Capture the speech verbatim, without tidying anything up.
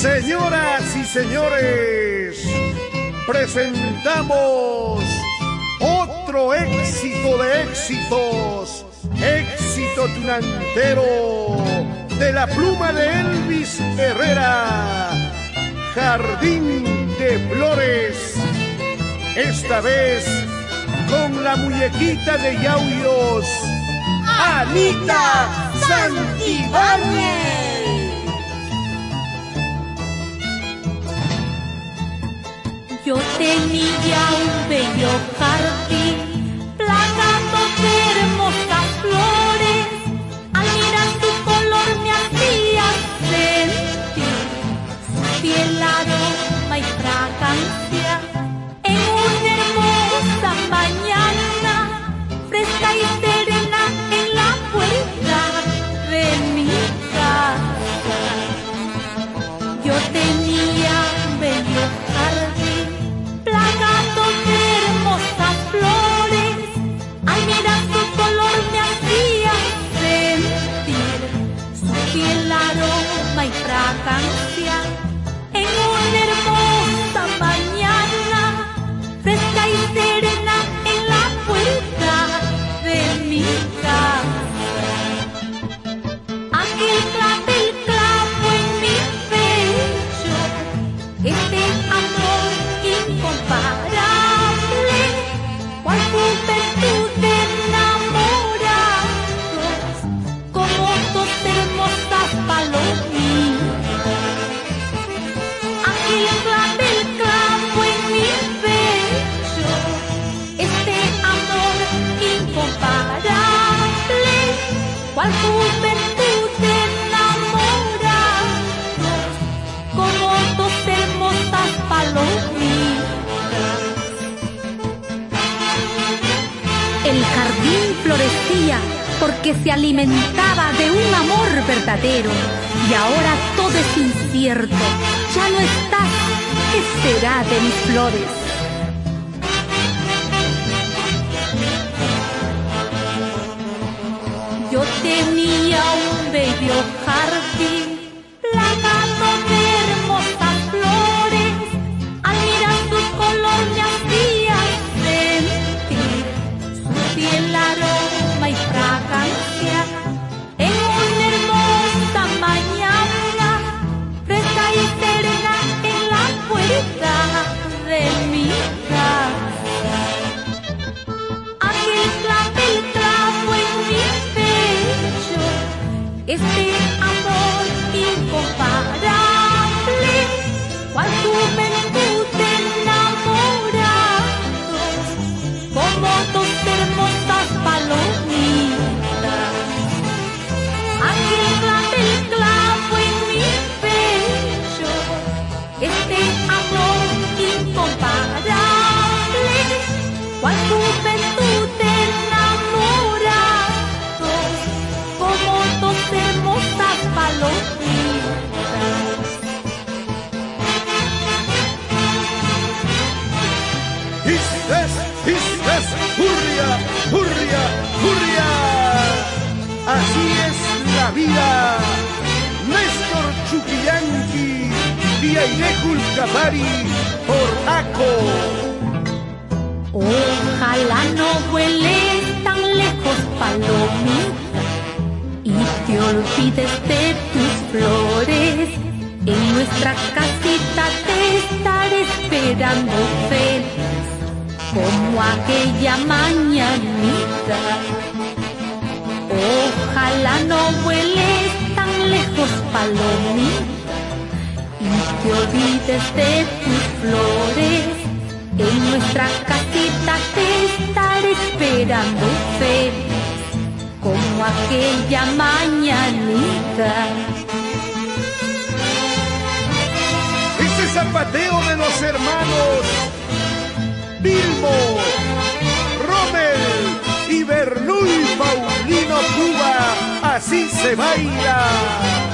Señoras y señores, presentamos otro éxito de éxitos, éxito tunantero de la pluma de Elvis Herrera, Jardín de Flores, esta vez con la muñequita de Yauyos, Anita Santibáñez. Yo tenía un bello jardín, plagado de hermosas flores. Al mirar su color me hacía sentir su piel, aroma y fragancia. En una hermosa mañana, fresca y serena, en la puerta de mi casa, yo tenía un bello jardín, plagado de hermosas flores. Al mirar su color me hacía sentir su piel, aroma y fragancia. En una hermosa mañana, fresca y serena, en la puerta de mi casa, aquel clavel clavo en mi pecho, este amor incomparable, cual juventud de enamorados, como dos hermosas palomitas. Aquel clavel clavo en mi pecho, este amor incomparable, cual juventud de enamorados, como dos hermosas palomitas. El jardín florecía porque se alimentaba de un amor verdadero, y ahora todo es incierto. Ya no estás, ¿qué será de mis flores? Yo tenía un bello jardín, plagado de hermosas flores. Al mirar su color me hacía sentir su piel, aroma y fragancia. En una hermosa mañana, fresca y serena, en la puerta de mi casa, aquel clavel clavo en mi pecho, este amor incomparable, cual juventud de enamorados, como dos hermosas palomitas. Aquel clavel clavo en mi pecho, este amor incomparable, cual juventud de enamorados, como dos hermosas palomitas. ¡Istes, istes! ¡Hurria, hurria, hurria! Así es la vida. Néstor Chuquillanqui y Ainejul Capari por Aco. Ojalá no vueles tan lejos, palomita, y te olvides de tus flores. En nuestra casita te estaré esperando feliz, como aquella mañanita. Ojalá no vueles tan lejos, palomita, y te olvides de tus flores. En nuestra casita te estaré esperando feliz, como aquella mañanita. Ese zapateo de los hermanos Vilmo, Rommel y Bernuy Paulino Cuba, así se baila.